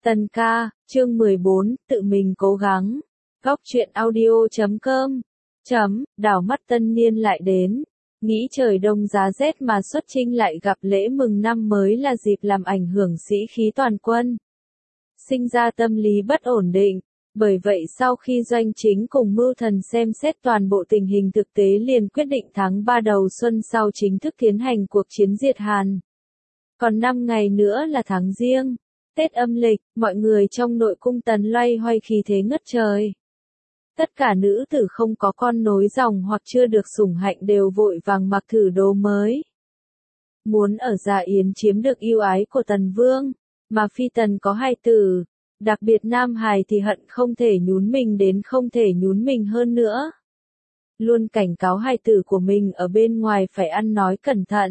Tần ca, chương 14, tự mình cố gắng. Góc truyện audio.com. Đảo mắt tân niên lại đến. Nghĩ trời đông giá rét mà xuất chinh lại gặp lễ mừng năm mới là dịp làm ảnh hưởng sĩ khí toàn quân. Sinh ra tâm lý bất ổn định. Bởi vậy sau khi Doanh Chính cùng Mưu Thần xem xét toàn bộ tình hình thực tế liền quyết định tháng 3 đầu xuân sau chính thức tiến hành cuộc chiến diệt Hàn. Còn 5 ngày nữa là tháng Giêng, Tết âm lịch, mọi người trong nội cung Tần loay hoay khí thế ngất trời. Tất cả nữ tử không có con nối dòng hoặc chưa được sủng hạnh đều vội vàng mặc thử đồ mới. Muốn ở Gia Yến chiếm được yêu ái của Tần Vương, mà phi tần có hai tử, đặc biệt Nam Hài thì hận không thể nhún mình đến không thể nhún mình hơn nữa. Luôn cảnh cáo hài tử của mình ở bên ngoài phải ăn nói cẩn thận.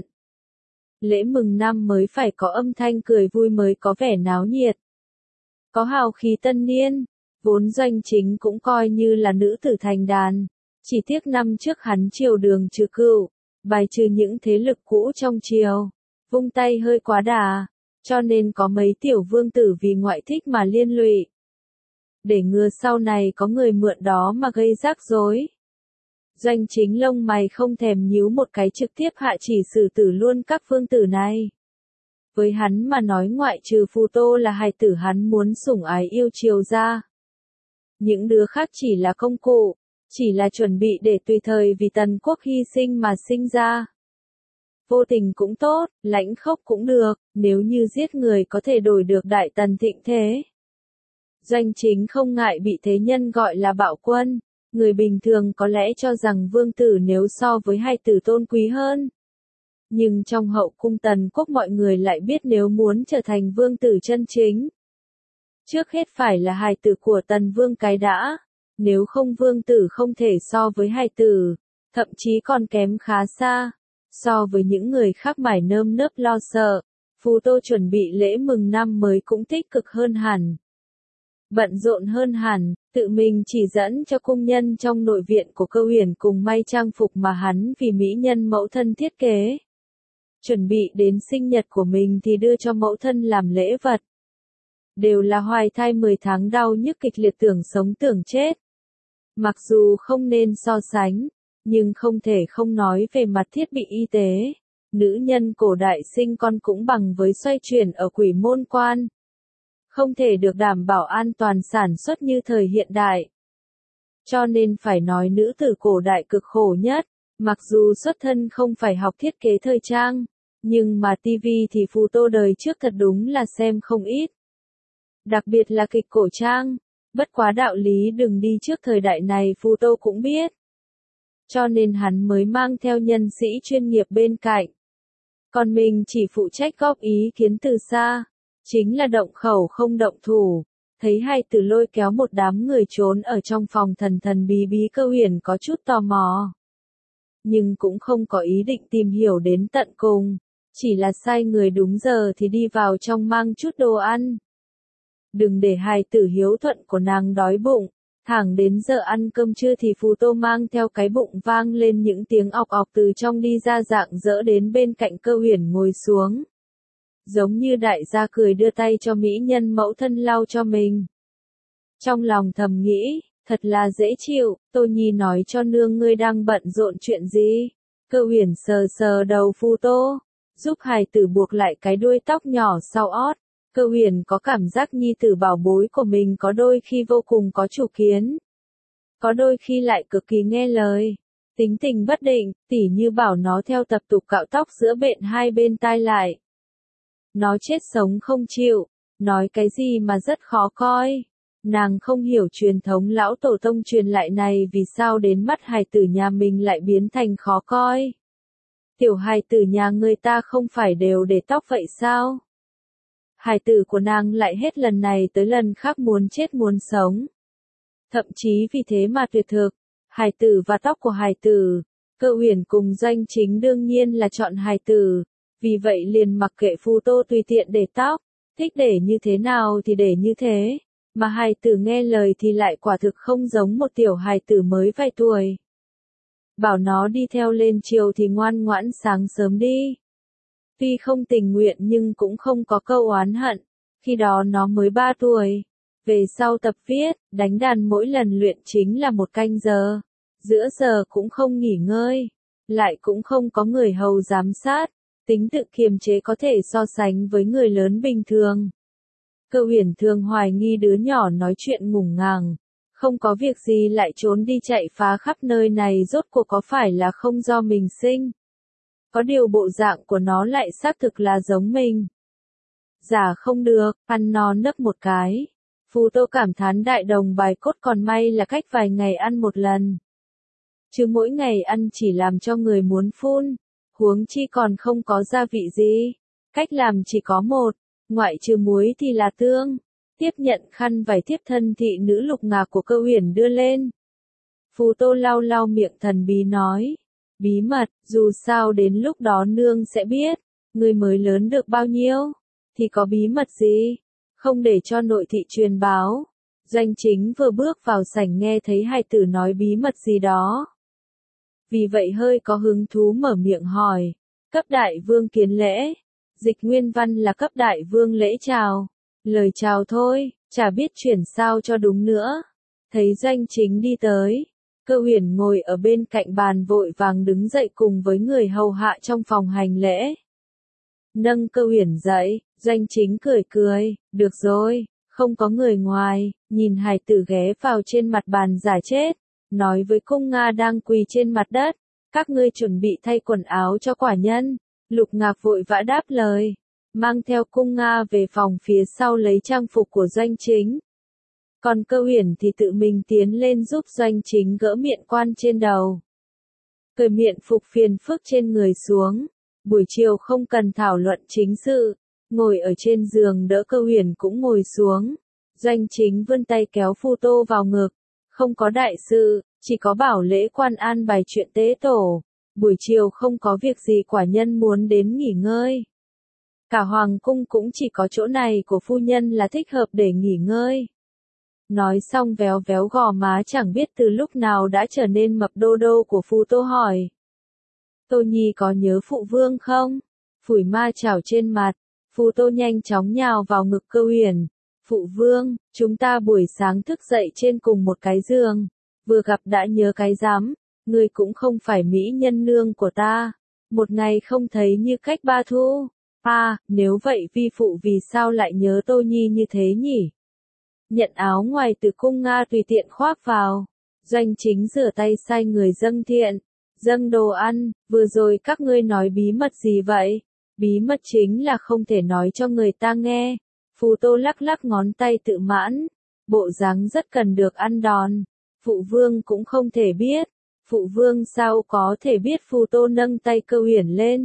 Lễ mừng năm mới phải có âm thanh cười vui mới có vẻ náo nhiệt. Có hào khí tân niên, vốn Doanh Chính cũng coi như là nữ tử thành đàn. Chỉ tiếc năm trước hắn triều đường trừ cựu, bài trừ những thế lực cũ trong triều, vung tay hơi quá đà, cho nên có mấy tiểu vương tử vì ngoại thích mà liên lụy. Để ngừa sau này có người mượn đó mà gây rắc rối. Doanh Chính lông mày không thèm nhíu một cái trực tiếp hạ chỉ xử tử luôn các vương tử này. Với hắn mà nói ngoại trừ Phù Tô là hài tử hắn muốn sủng ái yêu chiều ra. Những đứa khác chỉ là công cụ, chỉ là chuẩn bị để tùy thời vì Tần quốc hy sinh mà sinh ra. Vô tình cũng tốt, lãnh khốc cũng được, nếu như giết người có thể đổi được Đại Tần thịnh thế. Doanh Chính không ngại bị thế nhân gọi là bạo quân. Người bình thường có lẽ cho rằng vương tử nếu so với hai tử tôn quý hơn. Nhưng trong hậu cung Tần quốc mọi người lại biết nếu muốn trở thành vương tử chân chính. Trước hết phải là hài tử của Tần vương cái đã. Nếu không vương tử không thể so với hài tử, thậm chí còn kém khá xa. So với những người khác mải nơm nớp lo sợ, Phù Tô chuẩn bị lễ mừng năm mới cũng tích cực hơn hẳn. Bận rộn hơn hẳn, tự mình chỉ dẫn cho cung nhân trong nội viện của Cơ Huyền cùng may trang phục mà hắn vì mỹ nhân mẫu thân thiết kế. Chuẩn bị đến sinh nhật của mình thì đưa cho mẫu thân làm lễ vật. Đều là hoài thai 10 tháng đau nhức kịch liệt tưởng sống tưởng chết. Mặc dù không nên so sánh, nhưng không thể không nói về mặt thiết bị y tế. Nữ nhân cổ đại sinh con cũng bằng với xoay chuyển ở Quỷ Môn Quan. Không thể được đảm bảo an toàn sản xuất như thời hiện đại. Cho nên phải nói nữ tử cổ đại cực khổ nhất, mặc dù xuất thân không phải học thiết kế thời trang, nhưng mà tivi thì Phù Tô đời trước thật đúng là xem không ít. Đặc biệt là kịch cổ trang, bất quá đạo lý đừng đi trước thời đại này Phù Tô cũng biết. Cho nên hắn mới mang theo nhân sĩ chuyên nghiệp bên cạnh. Còn mình chỉ phụ trách góp ý kiến từ xa. Chính là động khẩu không động thủ. Thấy hai tử lôi kéo một đám người trốn ở trong phòng thần thần bí bí Cơ Huyền có chút tò mò. Nhưng cũng không có ý định tìm hiểu đến tận cùng. Chỉ là sai người đúng giờ thì đi vào trong mang chút đồ ăn. Đừng để hài tử hiếu thuận của nàng đói bụng. Thẳng đến giờ ăn cơm trưa thì Phù Tô mang theo cái bụng vang lên những tiếng ọc ọc từ trong đi ra dạng dỡ đến bên cạnh Cơ Huyền ngồi xuống. Giống như đại gia cười đưa tay cho mỹ nhân mẫu thân lau cho mình. Trong lòng thầm nghĩ, thật là dễ chịu, Tô Nhi nói cho nương ngươi đang bận rộn chuyện gì. Cơ Huyền sờ sờ đầu Phù Tô, giúp hài tử buộc lại cái đuôi tóc nhỏ sau ót. Cơ Huyền có cảm giác nhi tử bảo bối của mình có đôi khi vô cùng có chủ kiến. Có đôi khi lại cực kỳ nghe lời. Tính tình bất định, tỉ như bảo nó theo tập tục cạo tóc giữa bện hai bên tai lại. Nó chết sống không chịu, nói cái gì mà rất khó coi. Nàng không hiểu truyền thống lão tổ tông truyền lại này vì sao đến mắt hài tử nhà mình lại biến thành khó coi. Tiểu hài tử nhà người ta không phải đều để tóc vậy sao? Hài tử của nàng lại hết lần này tới lần khác muốn chết muốn sống. Thậm chí vì thế mà tuyệt thực, hài tử và tóc của hài tử, Cơ Huyền cùng Doanh Chính đương nhiên là chọn hài tử. Vì vậy liền mặc kệ Phù Tô tùy tiện để tóc, thích để như thế nào thì để như thế, mà hài tử nghe lời thì lại quả thực không giống một tiểu hài tử mới vài tuổi. Bảo nó đi theo lên triều thì ngoan ngoãn sáng sớm đi. Tuy không tình nguyện nhưng cũng không có câu oán hận, Khi đó nó mới 3 tuổi. Về sau tập viết, đánh đàn mỗi lần luyện chính là 1 canh giờ. Giữa giờ cũng không nghỉ ngơi. Lại cũng không có người hầu giám sát. Tính tự kiềm chế có thể so sánh với người lớn bình thường. Cơ Huyền thường hoài nghi đứa nhỏ nói chuyện ngủng ngàng. Không có việc gì lại trốn đi chạy phá khắp nơi này rốt cuộc có phải là không do mình sinh. Có điều bộ dạng của nó lại xác thực là giống mình. Giả không được, ăn no nấc một cái. Phù Tô cảm thán đại đồng bài cốt còn may là cách vài ngày ăn một lần. Chứ mỗi ngày ăn chỉ làm cho người muốn phun. Huống chi còn không có gia vị gì. Cách làm chỉ có một, ngoại trừ muối thì là tương. Tiếp nhận khăn vải thiếp thân thị nữ Lục Ngạc của Cơ Huyền đưa lên. Phù Tô lau lau miệng thần bí nói. Bí mật, dù sao đến lúc đó nương sẽ biết. Người mới lớn được bao nhiêu? Thì có bí mật gì? Không để cho nội thị truyền báo. Doanh Chính vừa bước vào sảnh nghe thấy hai tử nói bí mật gì đó. Vì vậy hơi có hứng thú mở miệng hỏi. Cấp đại vương kiến lễ. Dịch nguyên văn là cấp đại vương lễ chào. Lời chào thôi, chả biết chuyển sao cho đúng nữa. Thấy Doanh Chính đi tới. Cơ Huyền ngồi ở bên cạnh bàn vội vàng đứng dậy cùng với người hầu hạ trong phòng hành lễ. Nâng Cơ Huyền dậy, Doanh Chính cười cười, được rồi, không có người ngoài, nhìn hài tử ghé vào trên mặt bàn giả chết, nói với cung Nga đang quỳ trên mặt đất, các ngươi chuẩn bị thay quần áo cho quả nhân. Lục Ngạc vội vã đáp lời, mang theo cung Nga về phòng phía sau lấy trang phục của Doanh Chính. Còn Cơ Huyền thì tự mình tiến lên giúp Doanh Chính gỡ miện quan trên đầu. Cởi miện phục phiền phức trên người xuống. Buổi chiều không cần thảo luận chính sự. Ngồi ở trên giường đỡ Cơ Huyền cũng ngồi xuống. Doanh Chính vươn tay kéo Phù Tô vào ngực. Không có đại sự, chỉ có bảo lễ quan an bài chuyện tế tổ. Buổi chiều không có việc gì quả nhân muốn đến nghỉ ngơi. Cả hoàng cung cũng chỉ có chỗ này của phu nhân là thích hợp để nghỉ ngơi. Nói xong véo véo gò má chẳng biết từ lúc nào đã trở nên mập đô đô của Phù Tô hỏi. Tô Nhi có nhớ phụ vương không? Phủi ma chảo trên mặt, Phù Tô nhanh chóng nhào vào ngực Cơ Huyền. Phụ vương, chúng ta buổi sáng thức dậy trên cùng một cái giường. Vừa gặp đã nhớ cái rắm, ngươi cũng không phải mỹ nhân nương của ta. Một ngày không thấy như cách 3 thu. Nếu vậy vi phụ vì sao lại nhớ Tô Nhi như thế nhỉ? Nhận áo ngoài từ cung Nga tùy tiện khoác vào. Doanh Chính rửa tay sai người dâng thiện. Dâng đồ ăn, vừa rồi các ngươi nói bí mật gì vậy? Bí mật chính là không thể nói cho người ta nghe. Phù Tô lắc lắc ngón tay tự mãn. Bộ dáng rất cần được ăn đòn. Phụ vương cũng không thể biết. Phụ vương sao có thể biết? Phù Tô nâng tay Cơ Huyền lên.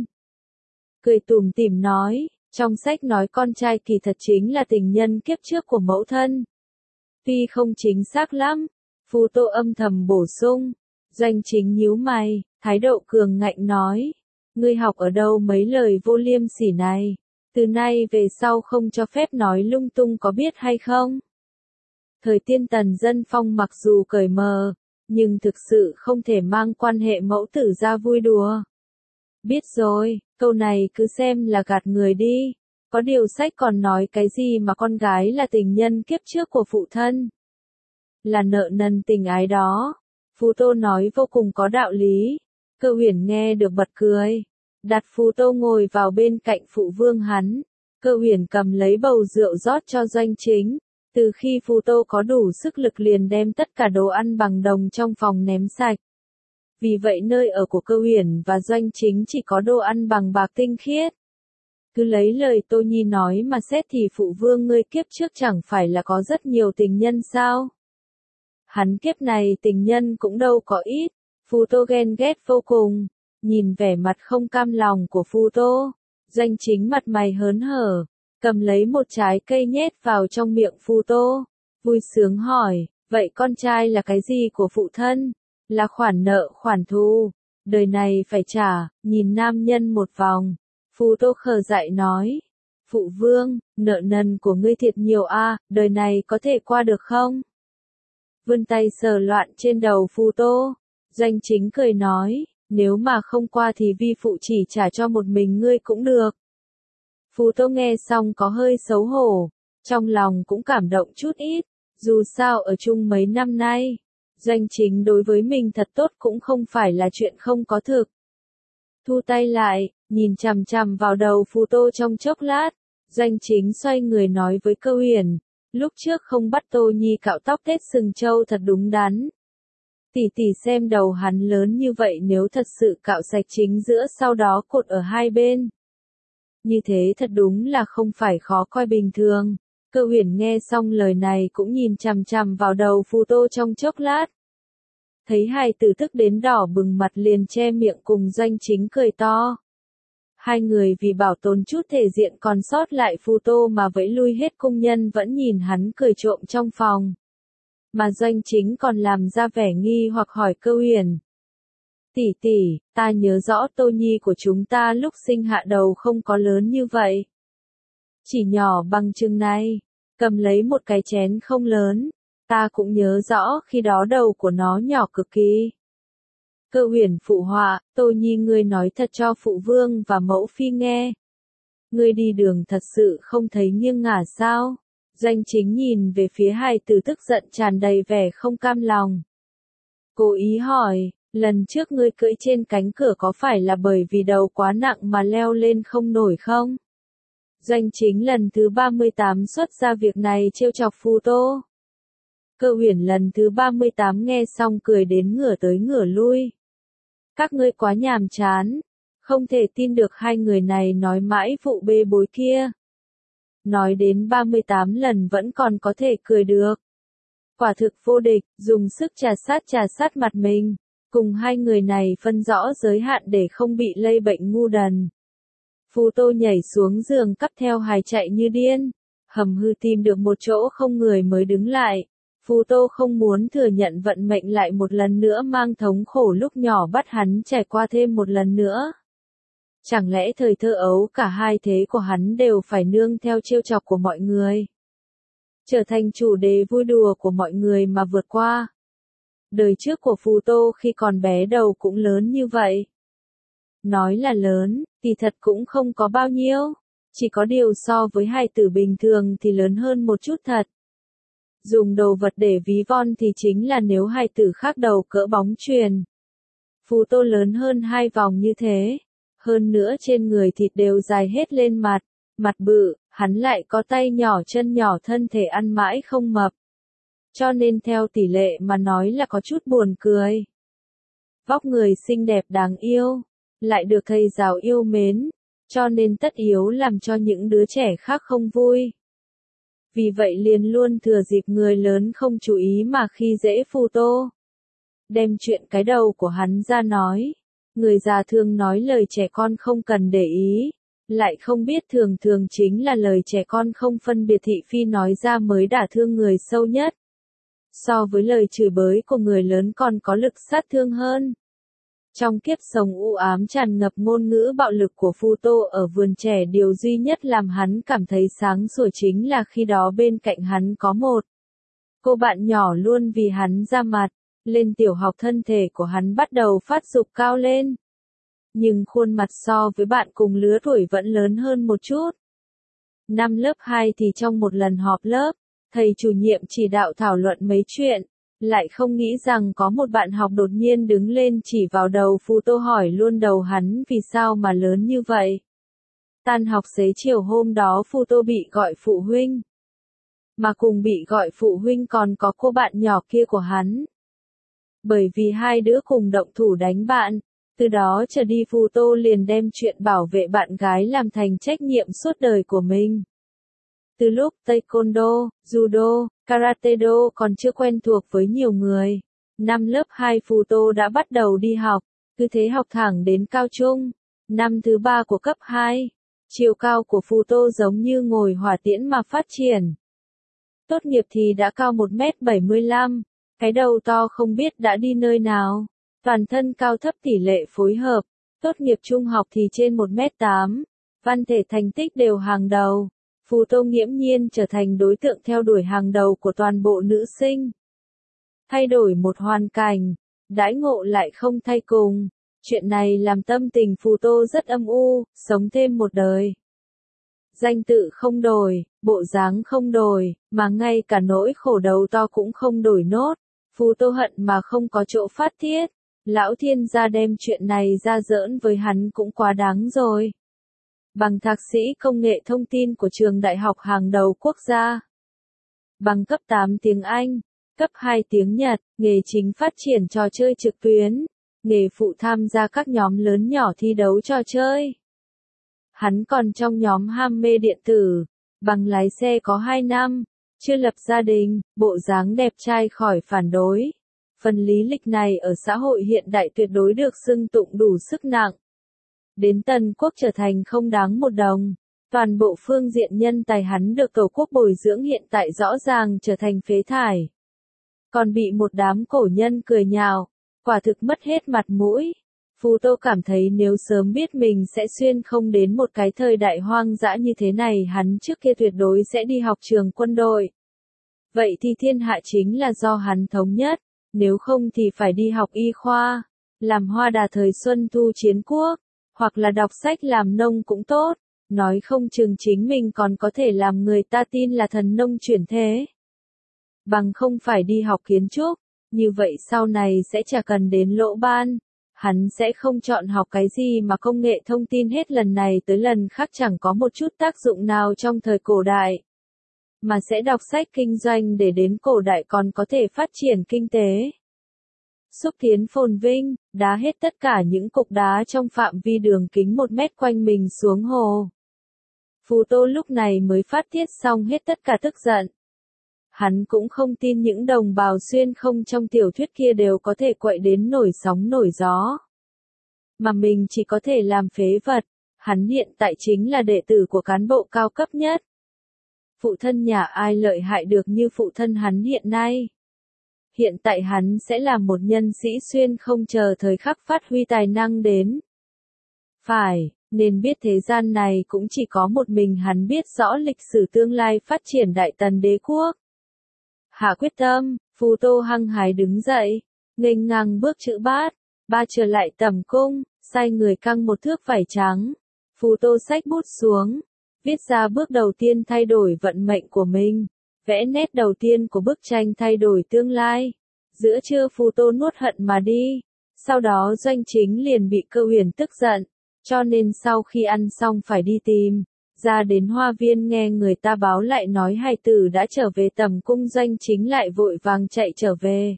Cười tủm tỉm nói, trong sách nói con trai kỳ thật chính là tình nhân kiếp trước của mẫu thân. Tuy không chính xác lắm, Phù Tô âm thầm bổ sung. Doanh Chính nhíu mày, thái độ cường ngạnh nói. Ngươi học ở đâu mấy lời vô liêm sỉ này? Từ nay về sau không cho phép nói lung tung có biết hay không? Thời tiên tần dân phong mặc dù cởi mờ, nhưng thực sự không thể mang quan hệ mẫu tử ra vui đùa. Biết rồi, câu này cứ xem là gạt người đi. Có điều sách còn nói cái gì mà con gái là tình nhân kiếp trước của phụ thân. Là nợ nần tình ái đó. Phù Tô nói vô cùng có đạo lý. Cơ Huyền nghe được bật cười. Đặt Phù Tô ngồi vào bên cạnh phụ vương hắn. Cơ Huyền cầm lấy bầu rượu rót cho Doanh Chính. Từ khi Phù Tô có đủ sức lực liền đem tất cả đồ ăn bằng đồng trong phòng ném sạch. Vì vậy nơi ở của Cơ Huyền và Doanh Chính chỉ có đồ ăn bằng bạc tinh khiết. Cứ lấy lời Tô Nhi nói mà xét thì phụ vương ngươi kiếp trước chẳng phải là có rất nhiều tình nhân sao? Hắn kiếp này tình nhân cũng đâu có ít. Phù Tô ghen ghét vô cùng. Nhìn vẻ mặt không cam lòng của Phù Tô, Doanh Chính mặt mày hớn hở, cầm lấy một trái cây nhét vào trong miệng Phù Tô, vui sướng hỏi, vậy con trai là cái gì của phụ thân? Là khoản nợ khoản thù, đời này phải trả. Nhìn nam nhân một vòng, Phù Tô khờ dại nói, phụ vương, nợ nần của ngươi thiệt nhiều đời này có thể qua được không? Vươn tay sờ loạn trên đầu Phù Tô, Doanh Chính cười nói, nếu mà không qua thì vi phụ chỉ trả cho một mình ngươi cũng được. Phù Tô nghe xong có hơi xấu hổ, Trong lòng cũng cảm động chút ít, dù sao ở chung mấy năm nay, Doanh Chính đối với mình thật tốt cũng không phải là chuyện không có thực. Thu tay lại, nhìn chằm chằm vào đầu Phù Tô trong chốc lát, Doanh Chính xoay người nói với Cơ Huyền, lúc trước không bắt Tô Nhi cạo tóc tết sừng trâu thật đúng đắn. Tỷ tỷ xem đầu hắn lớn như vậy, nếu thật sự cạo sạch chính giữa sau đó cột ở hai bên. Như thế thật đúng là không phải khó coi bình thường. Cơ Huyền nghe xong lời này cũng nhìn chằm chằm vào đầu Phù Tô trong chốc lát. Thấy hai tử tức đến đỏ bừng mặt liền che miệng cùng Doanh Chính cười to. Hai người vì bảo tồn chút thể diện còn sót lại Phù Tô mà vẫy lui hết công nhân vẫn nhìn hắn cười trộm trong phòng. Mà Doanh Chính còn làm ra vẻ nghi hoặc hỏi Cơ Huyền. Tỷ tỷ, ta nhớ rõ Tô Nhi của chúng ta lúc sinh hạ đầu không có lớn như vậy. Chỉ nhỏ bằng chừng này, cầm lấy một cái chén không lớn. Ta cũng nhớ rõ khi đó đầu của nó nhỏ cực kỳ. Cơ Huyền phụ họa, Tô Nhi ngươi nói thật cho phụ vương và mẫu phi nghe. Ngươi đi đường thật sự không thấy nghiêng ngả sao? Doanh Chính nhìn về phía hai tử tức giận tràn đầy vẻ không cam lòng. Cố ý hỏi, lần trước ngươi cưỡi trên cánh cửa có phải là bởi vì đầu quá nặng mà leo lên không nổi không? Doanh Chính lần thứ 38 xuất ra việc này trêu chọc Phù Tô. Cơ Huyền lần thứ 38 nghe xong cười đến ngửa tới ngửa lui. Các ngươi quá nhàm chán, không thể tin được hai người này nói mãi vụ bê bối kia. Nói đến 38 lần vẫn còn có thể cười được. Quả thực vô địch, dùng sức trà sát mặt mình, cùng hai người này phân rõ giới hạn để không bị lây bệnh ngu đần. Phù Tô nhảy xuống giường cắp theo hài chạy như điên, hầm hư tìm được một chỗ không người mới đứng lại. Phù Tô không muốn thừa nhận vận mệnh lại một lần nữa mang thống khổ lúc nhỏ bắt hắn trải qua thêm một lần nữa. Chẳng lẽ thời thơ ấu cả hai thế của hắn đều phải nương theo trêu chọc của mọi người? Trở thành chủ đề vui đùa của mọi người mà vượt qua. Đời trước của Phù Tô khi còn bé đầu cũng lớn như vậy. Nói là lớn, thì thật cũng không có bao nhiêu. Chỉ có điều so với hai tử bình thường thì lớn hơn một chút thật. Dùng đồ vật để ví von thì chính là nếu hai tử khác đầu cỡ bóng chuyền. Phù Tô lớn hơn hai vòng như thế. Hơn nữa trên người thịt đều dài hết lên mặt bự, hắn lại có tay nhỏ chân nhỏ thân thể ăn mãi không mập. Cho nên theo tỷ lệ mà nói là có chút buồn cười. Vóc người xinh đẹp đáng yêu, lại được thầy giáo yêu mến, cho nên tất yếu làm cho những đứa trẻ khác không vui. Vì vậy liền luôn thừa dịp người lớn không chú ý mà khi dễ Phù Tô. Đem chuyện cái đầu của hắn ra nói. Người già thường nói lời trẻ con không cần để ý, lại không biết thường thường chính là lời trẻ con không phân biệt thị phi nói ra mới đả thương người sâu nhất. So với lời chửi bới của người lớn còn có lực sát thương hơn. Trong kiếp sống u ám tràn ngập ngôn ngữ bạo lực của Phù Tô ở vườn trẻ, điều duy nhất làm hắn cảm thấy sáng sủa chính là khi đó bên cạnh hắn có một cô bạn nhỏ luôn vì hắn ra mặt. Lên tiểu học thân thể của hắn bắt đầu phát dục cao lên. Nhưng khuôn mặt so với bạn cùng lứa tuổi vẫn lớn hơn một chút. Năm lớp 2 thì trong một lần họp lớp, thầy chủ nhiệm chỉ đạo thảo luận mấy chuyện, lại không nghĩ rằng có một bạn học đột nhiên đứng lên chỉ vào đầu Phù Tô hỏi luôn đầu hắn vì sao mà lớn như vậy. Tan học xế chiều hôm đó Phù Tô bị gọi phụ huynh. Mà cùng bị gọi phụ huynh còn có cô bạn nhỏ kia của hắn. Bởi vì hai đứa cùng động thủ đánh bạn, từ đó trở đi Phù Tô liền đem chuyện bảo vệ bạn gái làm thành trách nhiệm suốt đời của mình. Từ lúc Taekwondo, Judo, Karate-do còn chưa quen thuộc với nhiều người, năm lớp 2 Phù Tô đã bắt đầu đi học, cứ thế học thẳng đến cao trung, năm thứ 3 của cấp 2. Chiều cao của Phù Tô giống như ngồi hỏa tiễn mà phát triển. Tốt nghiệp thì đã cao 1m75. Cái đầu to không biết đã đi nơi nào, toàn thân cao thấp tỷ lệ phối hợp, tốt nghiệp trung học thì trên 1m8, văn thể thành tích đều hàng đầu. Phù Tô nghiễm nhiên trở thành đối tượng theo đuổi hàng đầu của toàn bộ nữ sinh. Thay đổi một hoàn cảnh, đãi ngộ lại không thay cùng, chuyện này làm tâm tình Phù Tô rất âm u, sống thêm một đời. Danh tự không đổi, bộ dáng không đổi, mà ngay cả nỗi khổ đầu to cũng không đổi nốt. Phù Tô hận mà không có chỗ phát tiết. Lão thiên gia đem chuyện này ra giỡn với hắn cũng quá đáng rồi. Bằng thạc sĩ công nghệ thông tin của trường đại học hàng đầu quốc gia. Bằng cấp 8 tiếng Anh, cấp 2 tiếng Nhật, nghề chính phát triển trò chơi trực tuyến, nghề phụ tham gia các nhóm lớn nhỏ thi đấu trò chơi. Hắn còn trong nhóm ham mê điện tử, bằng lái xe có 2 năm, chưa lập gia đình, bộ dáng đẹp trai khỏi phản đối. Phần lý lịch này ở xã hội hiện đại tuyệt đối được xưng tụng đủ sức nặng. Đến Tần Quốc trở thành không đáng một đồng. Toàn bộ phương diện nhân tài hắn được cầu quốc bồi dưỡng hiện tại rõ ràng trở thành phế thải. Còn bị một đám cổ nhân cười nhạo, quả thực mất hết mặt mũi. Phù Tô cảm thấy nếu sớm biết mình sẽ xuyên không đến một cái thời đại hoang dã như thế này, hắn trước kia tuyệt đối sẽ đi học trường quân đội. Vậy thì thiên hạ chính là do hắn thống nhất, nếu không thì phải đi học y khoa, làm hoa đà thời xuân thu chiến quốc, hoặc là đọc sách làm nông cũng tốt, nói không chừng chính mình còn có thể làm người ta tin là thần nông chuyển thế. Bằng không phải đi học kiến trúc, như vậy sau này sẽ chả cần đến lỗ ban. Hắn sẽ không chọn học cái gì mà công nghệ thông tin hết lần này tới lần khác chẳng có một chút tác dụng nào trong thời cổ đại. Mà sẽ đọc sách kinh doanh để đến cổ đại còn có thể phát triển kinh tế. Xúc tiến phồn vinh, đá hết tất cả những cục đá trong phạm vi đường kính 1 mét quanh mình xuống hồ. Phù Tô lúc này mới phát tiết xong hết tất cả tức giận. Hắn cũng không tin những đồng bào xuyên không trong tiểu thuyết kia đều có thể quậy đến nổi sóng nổi gió. Mà mình chỉ có thể làm phế vật. Hắn hiện tại chính là đệ tử của cán bộ cao cấp nhất. Phụ thân nhà ai lợi hại được như phụ thân hắn hiện nay. Hiện tại hắn sẽ là một nhân sĩ xuyên không chờ thời khắc phát huy tài năng đến. Phải, nên biết thế gian này cũng chỉ có một mình hắn biết rõ lịch sử tương lai phát triển Đại Tần đế quốc. Hạ quyết tâm, Phù Tô hăng hái đứng dậy, nghênh ngang bước chữ bát, ba trở lại tầm cung, sai người căng một thước vải trắng. Phù Tô xách bút xuống, viết ra bước đầu tiên thay đổi vận mệnh của mình, vẽ nét đầu tiên của bức tranh thay đổi tương lai. Giữa trưa Phù Tô nuốt hận mà đi, sau đó Doanh Chính liền bị Cơ Huyền tức giận, cho nên sau khi ăn xong phải đi tìm. Ra đến hoa viên nghe người ta báo lại nói hài tử đã trở về tầm cung, Doanh Chính lại vội vàng chạy trở về.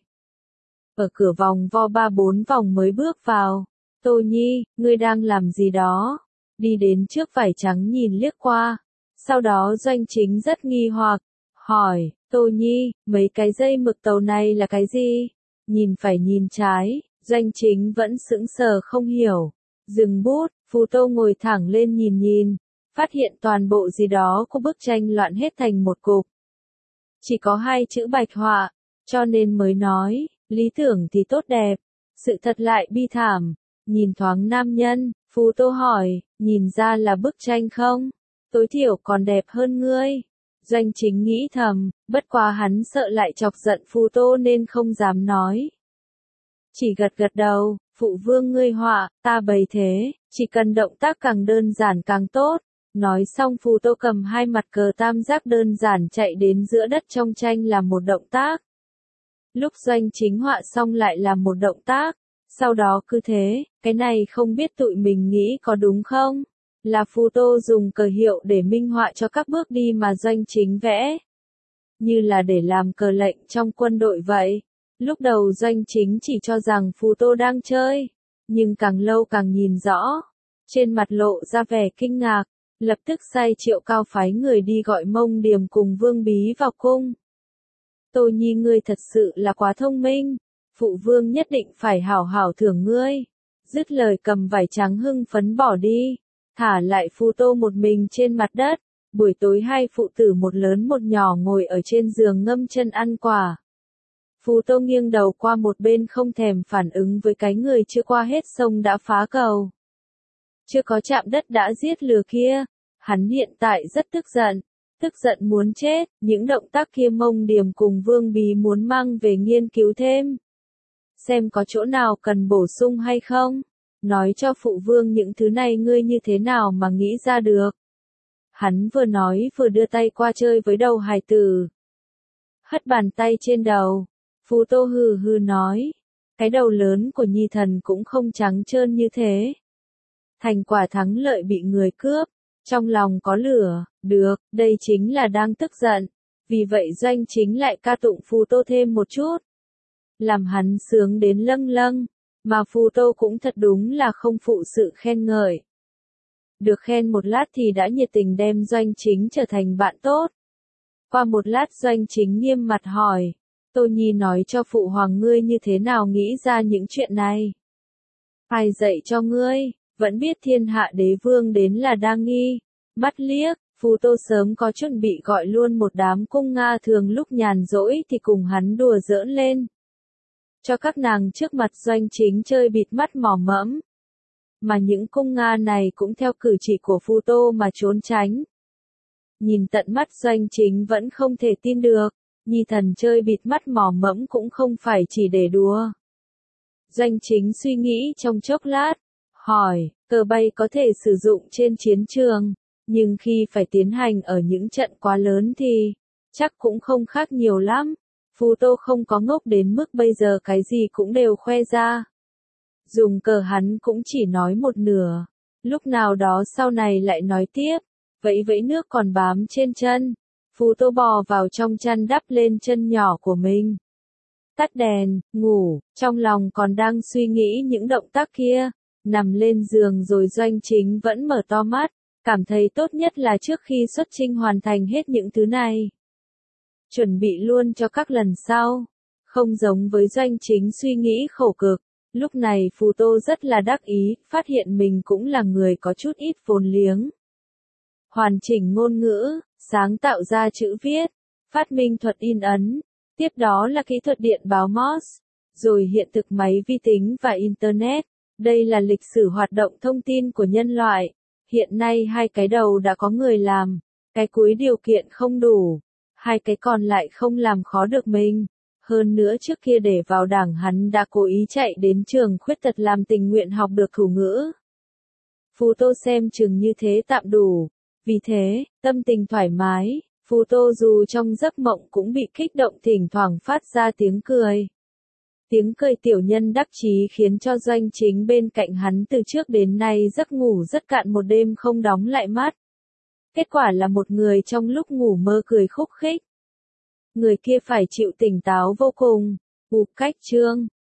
Ở cửa vòng vo 3-4 vòng mới bước vào. Tô Nhi, ngươi đang làm gì đó? Đi đến trước vải trắng nhìn liếc qua. Sau đó Doanh Chính rất nghi hoặc, hỏi, Tô Nhi, mấy cái dây mực tàu này là cái gì? Nhìn phải nhìn trái, Doanh Chính vẫn sững sờ không hiểu. Dừng bút, Phù Tô ngồi thẳng lên nhìn. Phát hiện toàn bộ gì đó của bức tranh loạn hết thành một cục. Chỉ có 2 chữ bạch họa, cho nên mới nói, lý tưởng thì tốt đẹp, sự thật lại bi thảm. Nhìn thoáng nam nhân, Phù Tô hỏi, nhìn ra là bức tranh không? Tối thiểu còn đẹp hơn ngươi. Doanh Chính nghĩ thầm, bất quá hắn sợ lại chọc giận Phù Tô nên không dám nói. Chỉ gật gật đầu, phụ vương ngươi họa, ta bày thế, chỉ cần động tác càng đơn giản càng tốt. Nói xong Phù Tô cầm 2 mặt cờ tam giác đơn giản chạy đến giữa đất trong tranh làm một động tác. Lúc Doanh Chính họa xong lại làm một động tác. Sau đó cứ thế, cái này không biết tụi mình nghĩ có đúng không? Là Phù Tô dùng cờ hiệu để minh họa cho các bước đi mà Doanh Chính vẽ. Như là để làm cờ lệnh trong quân đội vậy. Lúc đầu Doanh Chính chỉ cho rằng Phù Tô đang chơi. Nhưng càng lâu càng nhìn rõ. Trên mặt lộ ra vẻ kinh ngạc. Lập tức sai Triệu Cao phái người đi gọi Mông Điềm cùng Vương Bí vào cung. Tô Nhi ngươi thật sự là quá thông minh. Phụ vương nhất định phải hảo hảo thưởng ngươi. Dứt lời cầm vải trắng hưng phấn bỏ đi. Thả lại Phù Tô một mình trên mặt đất. Buổi tối 2 phụ tử một lớn một nhỏ ngồi ở trên giường ngâm chân ăn quả. Phù Tô nghiêng đầu qua một bên không thèm phản ứng với cái người chưa qua hết sông đã phá cầu. Chưa có chạm đất đã giết lừa kia. Hắn hiện tại rất tức giận muốn chết, những động tác kia Mông Điềm cùng Vương Bí muốn mang về nghiên cứu thêm. Xem có chỗ nào cần bổ sung hay không. Nói cho phụ vương những thứ này ngươi như thế nào mà nghĩ ra được. Hắn vừa nói vừa đưa tay qua chơi với đầu hài tử. Hất bàn tay trên đầu, Phù Tô hừ hừ nói, cái đầu lớn của Nhi thần cũng không trắng trơn như thế. Thành quả thắng lợi bị người cướp, trong lòng có lửa, được, đây chính là đang tức giận. Vì vậy Doanh Chính lại ca tụng Phù Tô thêm một chút. Làm hắn sướng đến lâng lâng, mà Phù Tô cũng thật đúng là không phụ sự khen ngợi. Được khen một lát thì đã nhiệt tình đem Doanh Chính trở thành bạn tốt. Qua một lát Doanh Chính nghiêm mặt hỏi, Tô Nhi nói cho phụ hoàng ngươi như thế nào nghĩ ra những chuyện này? Ai dạy cho ngươi, vẫn biết thiên hạ đế vương đến là đang nghi. Mắt liếc, Phù Tô sớm có chuẩn bị gọi luôn một đám cung Nga thường lúc nhàn rỗi thì cùng hắn đùa giỡn lên. Cho các nàng trước mặt Doanh Chính chơi bịt mắt mỏ mẫm. Mà những cung Nga này cũng theo cử chỉ của Phù Tô mà trốn tránh. Nhìn tận mắt Doanh Chính vẫn không thể tin được, Nhi thần chơi bịt mắt mỏ mẫm cũng không phải chỉ để đùa. Doanh Chính suy nghĩ trong chốc lát, hỏi, cờ bay có thể sử dụng trên chiến trường, nhưng khi phải tiến hành ở những trận quá lớn thì, chắc cũng không khác nhiều lắm. Phù Tô không có ngốc đến mức bây giờ cái gì cũng đều khoe ra. Dùng cờ hắn cũng chỉ nói một nửa, lúc nào đó sau này lại nói tiếp, vẫy vẫy nước còn bám trên chân. Phù Tô bò vào trong chăn đắp lên chân nhỏ của mình. Tắt đèn, ngủ, trong lòng còn đang suy nghĩ những động tác kia, nằm lên giường rồi Doanh Chính vẫn mở to mắt, cảm thấy tốt nhất là trước khi xuất chinh hoàn thành hết những thứ này. Chuẩn bị luôn cho các lần sau, không giống với Doanh Chính suy nghĩ khổ cực. Lúc này Phù Tô rất là đắc ý, phát hiện mình cũng là người có chút ít vốn liếng. Hoàn chỉnh ngôn ngữ, sáng tạo ra chữ viết, phát minh thuật in ấn, tiếp đó là kỹ thuật điện báo Morse, rồi hiện thực máy vi tính và Internet. Đây là lịch sử hoạt động thông tin của nhân loại. Hiện nay hai cái đầu đã có người làm, cái cuối điều kiện không đủ, hai cái còn lại không làm khó được mình. Hơn nữa trước kia để vào đảng hắn đã cố ý chạy đến trường khuyết tật làm tình nguyện học được thủ ngữ. Phù Tô xem chừng như thế tạm đủ. Vì thế, tâm tình thoải mái, Phù Tô dù trong giấc mộng cũng bị kích động thỉnh thoảng phát ra tiếng cười. Tiếng cười tiểu nhân đắc chí khiến cho Doanh Chính bên cạnh hắn từ trước đến nay giấc ngủ rất cạn một đêm không đóng lại mắt. Kết quả là một người trong lúc ngủ mơ cười khúc khích. Người kia phải chịu tỉnh táo vô cùng. Cách chương